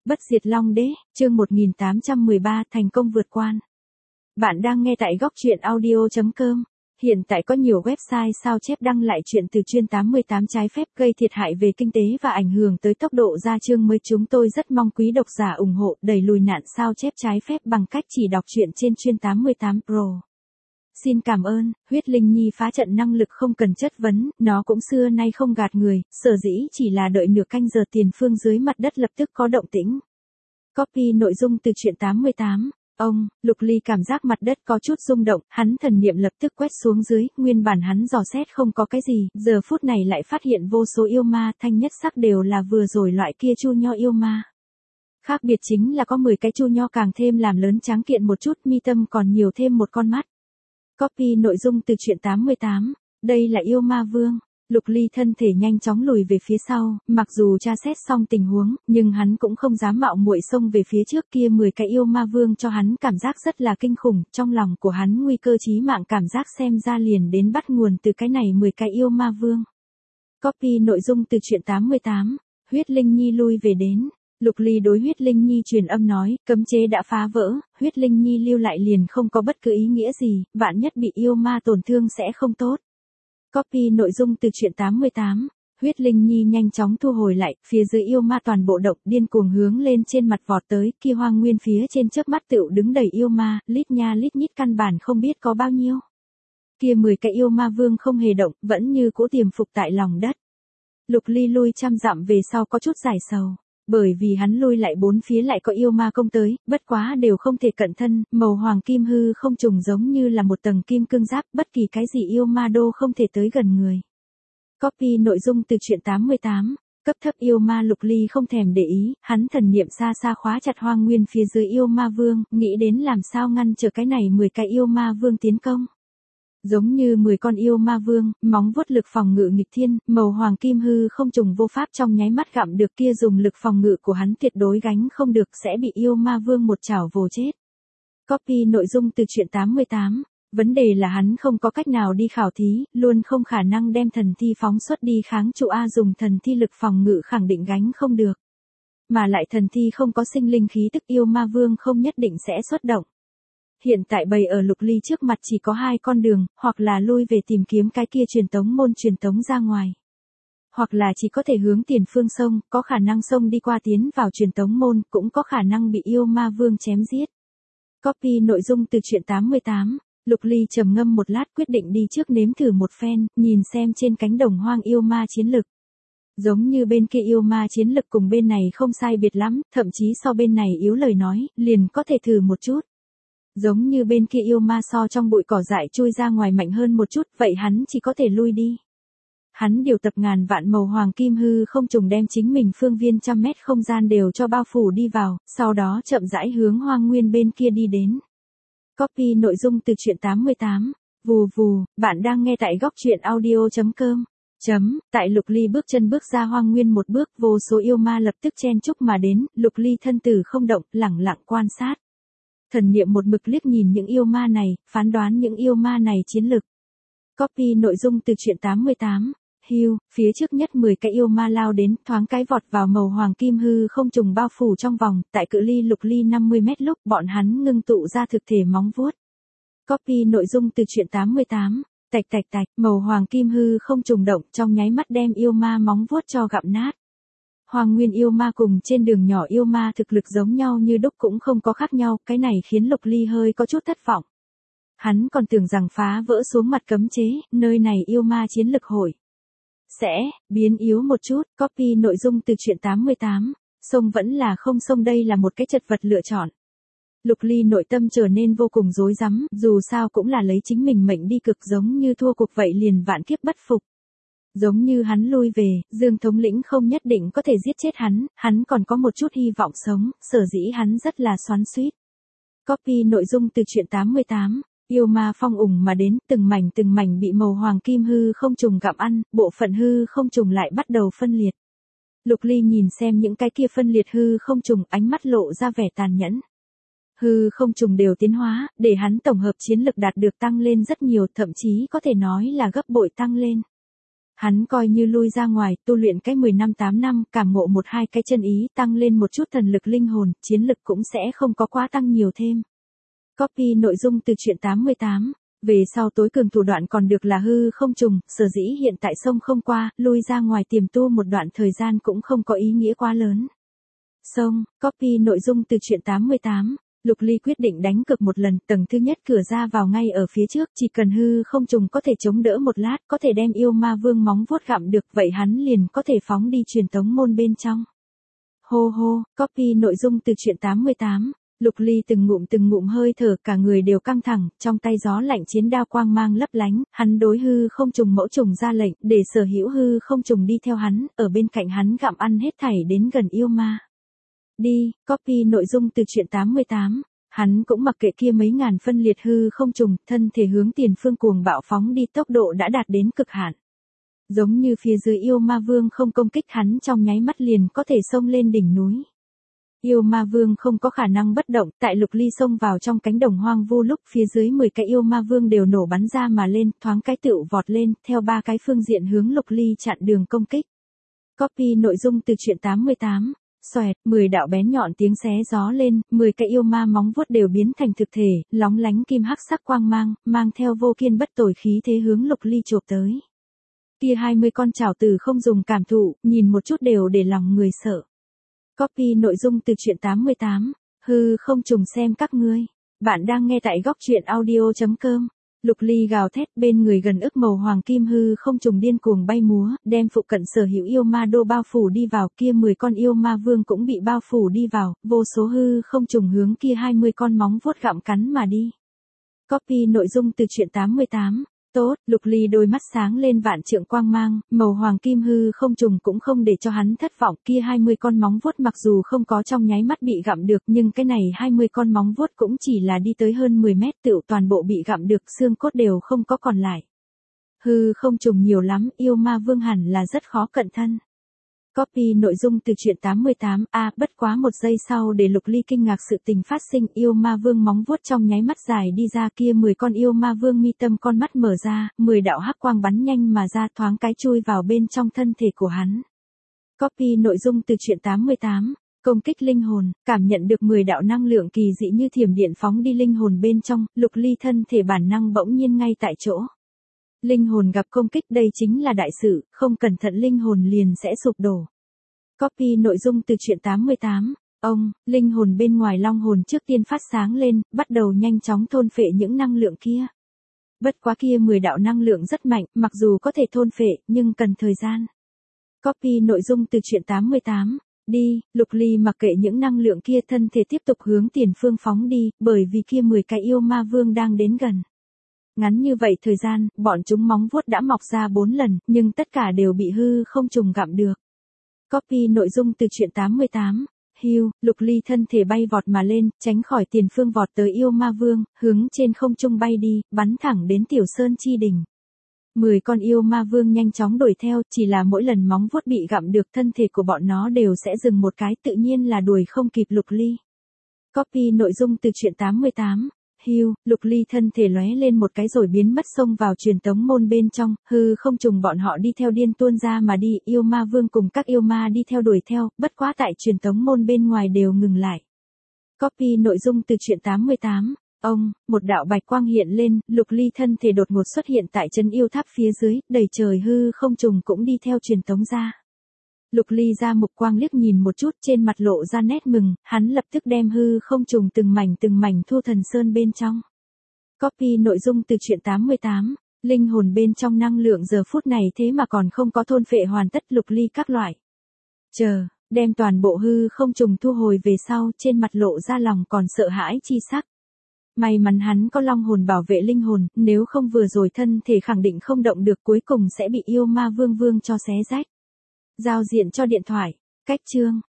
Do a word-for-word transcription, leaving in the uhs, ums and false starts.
Bất diệt Long Đế, chương một nghìn tám trăm mười ba thành công vượt quan. Bạn đang nghe tại góc truyện audio chấm com. Hiện tại có nhiều website sao chép đăng lại chuyện từ chuyên tám mươi tám trái phép gây thiệt hại về kinh tế và ảnh hưởng tới tốc độ ra chương mới. Chúng tôi rất mong quý độc giả ủng hộ đẩy lùi nạn sao chép trái phép bằng cách chỉ đọc truyện trên chuyên tám mươi tám Pro. Xin cảm ơn. Huyết Linh Nhi phá trận năng lực không cần chất vấn, nó cũng xưa nay không gạt người, sở dĩ chỉ là đợi nửa canh giờ tiền phương dưới mặt đất lập tức có động tĩnh. Copy nội dung từ truyện tám mươi tám. Ông, Lục Ly cảm giác mặt đất có chút rung động, hắn thần niệm lập tức quét xuống dưới, nguyên bản hắn dò xét không có cái gì, giờ phút này lại phát hiện vô số yêu ma, thanh nhất sắc đều là vừa rồi loại kia chu nho yêu ma. Khác biệt chính là có mười cái chu nho càng thêm làm lớn tráng kiện một chút, mi tâm còn nhiều thêm một con mắt. Copy nội dung từ truyện tám mươi tám. Đây là yêu ma vương. Lục Ly thân thể nhanh chóng lùi về phía sau, mặc dù tra xét xong tình huống, nhưng hắn cũng không dám mạo muội xông về phía trước. Kia mười cái yêu ma vương cho hắn cảm giác rất là kinh khủng, trong lòng của hắn nguy cơ chí mạng cảm giác xem ra liền đến bắt nguồn từ cái này mười cái yêu ma vương. Copy nội dung từ truyện tám mươi tám. Huyết Linh Nhi lui về đến. Lục Ly đối Huyết Linh Nhi truyền âm nói, cấm chế đã phá vỡ, Huyết Linh Nhi lưu lại liền không có bất cứ ý nghĩa gì, vạn nhất bị yêu ma tổn thương sẽ không tốt. Copy nội dung từ truyện tám mươi tám. Huyết Linh Nhi nhanh chóng thu hồi lại, phía dưới yêu ma toàn bộ động, điên cuồng hướng lên trên mặt vọt tới, kia hoang nguyên phía trên chớp mắt tựu đứng đầy yêu ma, lít nha lít nhít căn bản không biết có bao nhiêu. Kia mười cái yêu ma vương không hề động, vẫn như cũ tiềm phục tại lòng đất. Lục Ly lui trăm dặm về sau có chút giải sầu. Bởi vì hắn lui lại bốn phía lại có yêu ma công tới, bất quá đều không thể cận thân, màu hoàng kim hư không trùng giống như là một tầng kim cương giáp, bất kỳ cái gì yêu ma đô không thể tới gần người. Copy nội dung từ truyện tám mươi tám. Cấp thấp yêu ma Lục Ly không thèm để ý, hắn thần niệm xa xa khóa chặt hoang nguyên phía dưới yêu ma vương, nghĩ đến làm sao ngăn trở cái này mười cái yêu ma vương tiến công. Giống như mười con yêu ma vương, móng vuốt lực phòng ngự nghịch thiên, màu hoàng kim hư không trùng vô pháp trong nháy mắt gặm được, kia dùng lực phòng ngự của hắn tuyệt đối gánh không được, sẽ bị yêu ma vương một chảo vồ chết. Copy nội dung từ truyện tám mươi tám. Vấn đề là hắn không có cách nào đi khảo thí, luôn không khả năng đem thần thi phóng xuất đi kháng trụ A, dùng thần thi lực phòng ngự khẳng định gánh không được. Mà lại thần thi không có sinh linh khí tức, yêu ma vương không nhất định sẽ xuất động. Hiện tại bày ở Lục Ly trước mặt chỉ có hai con đường, hoặc là lui về tìm kiếm cái kia truyền tống môn truyền tống ra ngoài. Hoặc là chỉ có thể hướng tiền phương sông, có khả năng sông đi qua tiến vào truyền tống môn, cũng có khả năng bị yêu ma vương chém giết. Copy nội dung từ truyện tám mươi tám. Lục Ly trầm ngâm một lát quyết định đi trước nếm thử một phen, nhìn xem trên cánh đồng hoang yêu ma chiến lực. Giống như bên kia yêu ma chiến lực cùng bên này không sai biệt lắm, thậm chí so bên này yếu lời nói, liền có thể thử một chút. Giống như bên kia yêu ma so trong bụi cỏ dại chui ra ngoài mạnh hơn một chút, vậy hắn chỉ có thể lui đi. Hắn điều tập ngàn vạn màu hoàng kim hư không trùng đem chính mình phương viên trăm mét không gian đều cho bao phủ đi vào, sau đó chậm rãi hướng hoang nguyên bên kia đi đến. Copy nội dung từ truyện tám mươi tám. Vù vù, bạn đang nghe tại góc truyện audio chấm com. Chấm, tại Lục Ly bước chân bước ra hoang nguyên một bước, vô số yêu ma lập tức chen chúc mà đến, Lục Ly thân tử không động, lẳng lặng quan sát. Thần niệm một mực liếc nhìn những yêu ma này, phán đoán những yêu ma này chiến lực. Copy nội dung từ truyện tám mươi tám. Hưu, phía trước nhất mười cái yêu ma lao đến, thoáng cái vọt vào màu hoàng kim hư không trùng bao phủ trong vòng, tại cự ly Lục Ly năm mươi mét lúc bọn hắn ngưng tụ ra thực thể móng vuốt. Copy nội dung từ truyện tám mươi tám. Tạch tạch tạch, màu hoàng kim hư không trùng động, trong nháy mắt đem yêu ma móng vuốt cho gặm nát. Hoàng nguyên yêu ma cùng trên đường nhỏ yêu ma thực lực giống nhau như đúc cũng không có khác nhau, cái này khiến Lục Ly hơi có chút thất vọng. Hắn còn tưởng rằng phá vỡ xuống mặt cấm chế, nơi này yêu ma chiến lực hội sẽ biến yếu một chút. Copy nội dung từ truyện tám mươi tám. Sông vẫn là không sông, đây là một cái chật vật lựa chọn. Lục Ly nội tâm trở nên vô cùng rối rắm, dù sao cũng là lấy chính mình mệnh đi cực, giống như thua cuộc vậy liền vạn kiếp bất phục. Giống như hắn lui về, Dương thống lĩnh không nhất định có thể giết chết hắn, hắn còn có một chút hy vọng sống, sở dĩ hắn rất là xoắn xuýt. Copy nội dung từ truyện tám mươi tám. Yêu ma phong ủng mà đến, từng mảnh từng mảnh bị màu hoàng kim hư không trùng gặm ăn, bộ phận hư không trùng lại bắt đầu phân liệt. Lục Ly nhìn xem những cái kia phân liệt hư không trùng, ánh mắt lộ ra vẻ tàn nhẫn. Hư không trùng đều tiến hóa, để hắn tổng hợp chiến lực đạt được tăng lên rất nhiều, thậm chí có thể nói là gấp bội tăng lên. Hắn coi như lui ra ngoài, tu luyện cái mười năm tám năm, cảm ngộ một hai cái chân ý, tăng lên một chút thần lực linh hồn, chiến lực cũng sẽ không có quá tăng nhiều thêm. Copy nội dung từ truyện tám mươi tám. Về sau tối cường thủ đoạn còn được là hư không trùng, sở dĩ hiện tại sông không qua, lui ra ngoài tiềm tu một đoạn thời gian cũng không có ý nghĩa quá lớn. Sông, copy nội dung từ truyện tám mươi tám. Lục Ly quyết định đánh cược một lần, tầng thứ nhất cửa ra vào ngay ở phía trước, chỉ cần hư không trùng có thể chống đỡ một lát, có thể đem yêu ma vương móng vuốt gặm được, vậy hắn liền có thể phóng đi truyền tống môn bên trong. Hô hô, copy nội dung từ truyện tám mươi tám. Lục Ly từng ngụm từng ngụm hơi thở, cả người đều căng thẳng, trong tay gió lạnh chiến đao quang mang lấp lánh, hắn đối hư không trùng mẫu trùng ra lệnh, để sở hữu hư không trùng đi theo hắn, ở bên cạnh hắn gặm ăn hết thảy đến gần yêu ma. Đi, copy nội dung từ truyện tám mươi tám. Hắn cũng mặc kệ kia mấy ngàn phân liệt hư không trùng, thân thể hướng tiền phương cuồng bạo phóng đi, tốc độ đã đạt đến cực hạn. Giống như phía dưới yêu ma vương không công kích hắn trong nháy mắt liền có thể xông lên đỉnh núi. Yêu ma vương không có khả năng bất động, tại Lục Ly xông vào trong cánh đồng hoang vu lúc phía dưới mười cái yêu ma vương đều nổ bắn ra mà lên, thoáng cái tựu vọt lên, theo ba cái phương diện hướng Lục Ly chặn đường công kích. Copy nội dung từ truyện tám mươi tám. Xoẹt, mười đạo bén nhọn tiếng xé gió lên, mười cái yêu ma móng vuốt đều biến thành thực thể, lóng lánh kim hắc sắc quang mang, mang theo vô kiên bất tồi khí thế hướng Lục Ly chộp tới. Kia hai mươi con trảo tử không dùng cảm thụ, nhìn một chút đều để lòng người sợ. Copy nội dung từ truyện tám mươi tám. Hư không trùng xem các ngươi. Bạn đang nghe tại góc truyện audio chấm com. Lục Ly gào thét, bên người gần ức màu hoàng kim hư không trùng điên cuồng bay múa, đem phụ cận sở hữu yêu ma đô bao phủ đi vào, kia mười con yêu ma vương cũng bị bao phủ đi vào, vô số hư không trùng hướng kia hai mươi con móng vuốt gặm cắn mà đi. Copy nội dung từ truyện tám mươi tám. Tốt, Lục Ly đôi mắt sáng lên vạn trượng quang mang, màu hoàng kim hư không trùng cũng không để cho hắn thất vọng, kia hai mươi con móng vuốt mặc dù không có trong nháy mắt bị gặm được, nhưng cái này hai mươi con móng vuốt cũng chỉ là đi tới hơn mười mét tựu toàn bộ bị gặm được, xương cốt đều không có còn lại. Hư không trùng nhiều lắm, yêu ma vương hẳn là rất khó cận thân. Copy nội dung từ truyện tám mươi tám. A, bất quá một giây sau để Lục Ly kinh ngạc sự tình phát sinh, yêu ma vương móng vuốt trong nháy mắt dài đi ra, kia mười con yêu ma vương mi tâm con mắt mở ra, mười đạo hắc quang bắn nhanh mà ra, thoáng cái chui vào bên trong thân thể của hắn. Copy nội dung từ truyện tám mươi tám. Công kích linh hồn, cảm nhận được mười đạo năng lượng kỳ dị như thiểm điện phóng đi linh hồn bên trong, Lục Ly thân thể bản năng bỗng nhiên ngay tại chỗ. Linh hồn gặp công kích, đây chính là đại sự, không cẩn thận linh hồn liền sẽ sụp đổ. Copy nội dung từ truyện tám mươi tám. Ông, linh hồn bên ngoài long hồn trước tiên phát sáng lên, bắt đầu nhanh chóng thôn phệ những năng lượng kia. Bất quá kia mười đạo năng lượng rất mạnh, mặc dù có thể thôn phệ, nhưng cần thời gian. Copy nội dung từ truyện tám mươi tám. Đi, Lục Ly mặc kệ những năng lượng kia, thân thể tiếp tục hướng tiền phương phóng đi, bởi vì kia mười cái yêu ma vương đang đến gần. Ngắn như vậy thời gian, bọn chúng móng vuốt đã mọc ra bốn lần, nhưng tất cả đều bị hư không trùng gặm được. Copy nội dung từ truyện tám mươi tám. Hưu, Lục Ly thân thể bay vọt mà lên, tránh khỏi tiền phương vọt tới yêu ma vương, hướng trên không trung bay đi, bắn thẳng đến Tiểu Sơn chi đỉnh. Mười con yêu ma vương nhanh chóng đuổi theo, chỉ là mỗi lần móng vuốt bị gặm được, thân thể của bọn nó đều sẽ dừng một cái, tự nhiên là đuổi không kịp Lục Ly. Copy nội dung từ truyện tám mươi tám. Hưu, Lục Ly thân thể lóe lên một cái rồi biến mất, xông vào truyền tống môn bên trong, hư không trùng bọn họ đi theo điên tuôn ra mà đi, yêu ma vương cùng các yêu ma đi theo đuổi theo, bất quá tại truyền tống môn bên ngoài đều ngừng lại. Copy nội dung từ truyện tám mươi tám. Ông, một đạo bạch quang hiện lên, Lục Ly thân thể đột ngột xuất hiện tại chân yêu tháp phía dưới, đầy trời hư không trùng cũng đi theo truyền tống ra. Lục Ly ra mục quang liếc nhìn một chút, trên mặt lộ ra nét mừng, hắn lập tức đem hư không trùng từng mảnh từng mảnh thu thần sơn bên trong. Copy nội dung từ truyện tám mươi tám. Linh hồn bên trong năng lượng giờ phút này thế mà còn không có thôn phệ hoàn tất, Lục Ly các loại. Chờ, đem toàn bộ hư không trùng thu hồi về sau, trên mặt lộ ra lòng còn sợ hãi chi sắc. May mắn hắn có long hồn bảo vệ linh hồn, nếu không vừa rồi thân thể khẳng định không động được, cuối cùng sẽ bị yêu ma vương vương cho xé rách. Giao diện cho điện thoại. Cách chương.